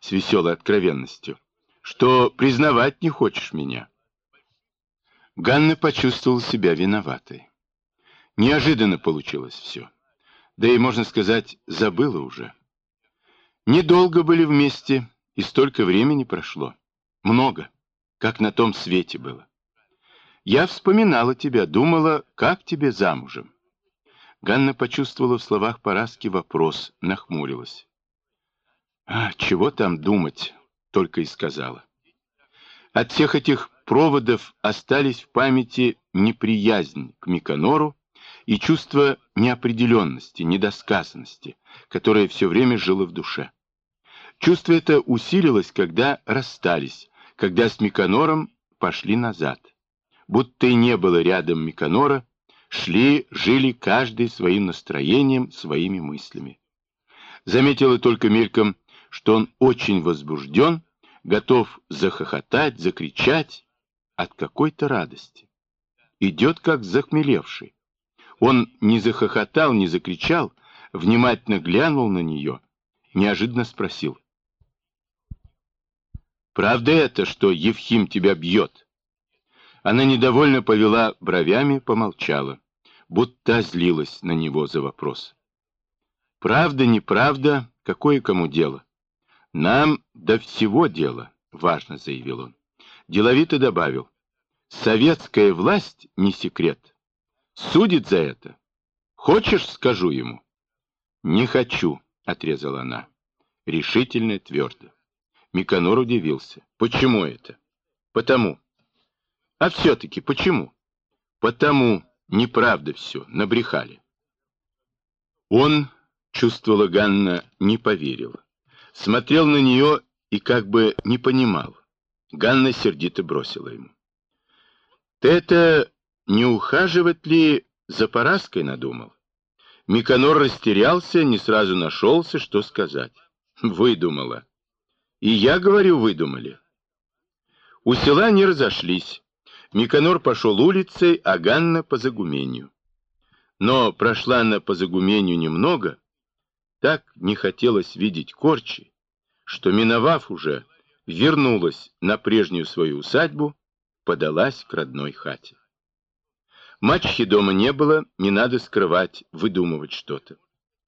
с веселой откровенностью, что признавать не хочешь меня. Ганна почувствовала себя виноватой. Неожиданно получилось все. Да и, можно сказать, забыла уже. Недолго были вместе, и столько времени прошло. Много, как на том свете было. Я вспоминала тебя, думала, как тебе замужем. Ганна почувствовала в словах Параски вопрос, нахмурилась. Чего там думать, только и сказала. От всех этих проводов остались в памяти неприязнь к Миконору и чувство неопределенности, недосказанности, которое все время жило в душе. Чувство это усилилось, когда расстались, когда с Миконором пошли назад. Будто и не было рядом Миконора, шли, жили каждый своим настроением, своими мыслями. Заметила только мельком, что он очень возбужден, готов захохотать, закричать от какой-то радости. Идет как захмелевший. Он не захохотал, не закричал, внимательно глянул на нее, неожиданно спросил. «Правда это, что Евхим тебя бьет?» Она недовольно повела бровями, помолчала, будто озлилась на него за вопрос. «Правда, неправда, какое кому дело? Нам до всего дело», — важно заявил он. Деловито добавил. «Советская власть, не секрет, судит за это. Хочешь, скажу ему?» «Не хочу», — отрезала она, решительно и твердо. Миконор удивился. «Почему это?» «Потому». «А все-таки почему?» «Потому, неправда все, набрехали». Он, чувствовала Ганна, не поверил. Смотрел на нее и как бы не понимал. Ганна сердито бросила ему. «Ты это не ухаживать ли за Параской надумал?» Миконор растерялся, не сразу нашелся, что сказать. «Выдумала». «И я говорю, выдумали». У села не разошлись. Миконор пошел улицей, а Ганна по Загуменью. Но прошла она по Загуменью немного, так не хотелось видеть Корчи, что, миновав уже, вернулась на прежнюю свою усадьбу, подалась к родной хате. Мачехи дома не было, не надо скрывать, выдумывать что-то.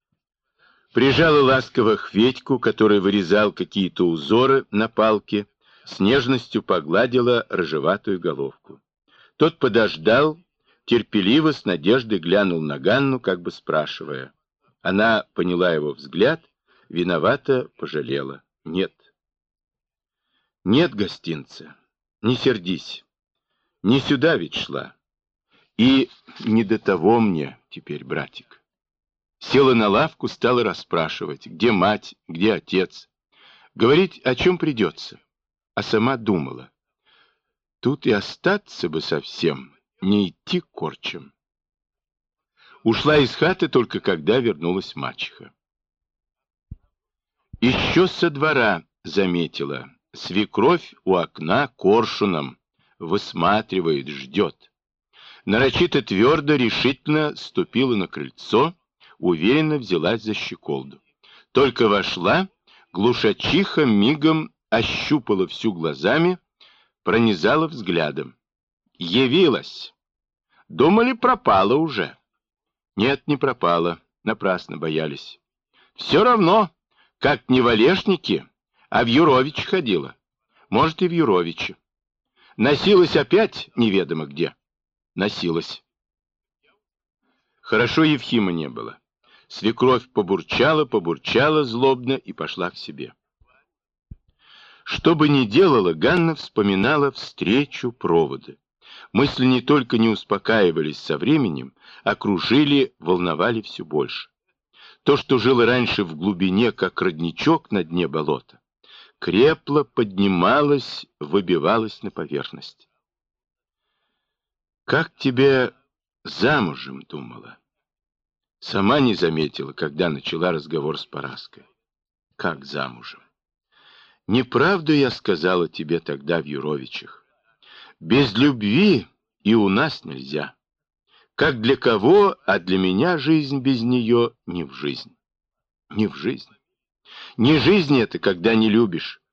Прижала ласково Хветьку, который вырезал какие-то узоры на палке, с нежностью погладила рыжеватую головку. Тот подождал, терпеливо, с надеждой глянул на Ганну, как бы спрашивая. Она поняла его взгляд, виновато пожалела. Нет. Нет, гостинца, не сердись. Не сюда ведь шла. И не до того мне теперь, братик. Села на лавку, стала расспрашивать, где мать, где отец. Говорить, о чем придется. А сама думала. Тут и остаться бы совсем, не идти к Корчам. Ушла из хаты только когда вернулась мачеха. Еще со двора заметила. Свекровь у окна коршуном высматривает, ждет. Нарочито твердо, решительно ступила на крыльцо, уверенно взялась за щеколду. Только вошла, глушачиха мигом ощупала всю глазами, пронизала взглядом. Явилась. Думали, пропала уже. Нет, не пропала, напрасно боялись. Все равно, как не в Олешнике, а в Юровичи ходила. Может, и в Юровичи. Носилась опять неведомо где. Носилась. Хорошо Евхима не было. Свекровь побурчала злобно и пошла к себе. Что бы ни делала, Ганна вспоминала встречу, проводы. Мысли не только не успокаивались со временем, а кружили, волновали все больше. То, что жило раньше в глубине, как родничок на дне болота, крепло, поднималось, выбивалось на поверхность. «Как тебе замужем?» — думала. Сама не заметила, когда начала разговор с Параской. «Как замужем?» «Неправду я сказала тебе тогда в Юровичах. Без любви и у нас нельзя. Как для кого, а для меня жизнь без нее не в жизнь. Не в жизнь. Не жизнь это, когда не любишь.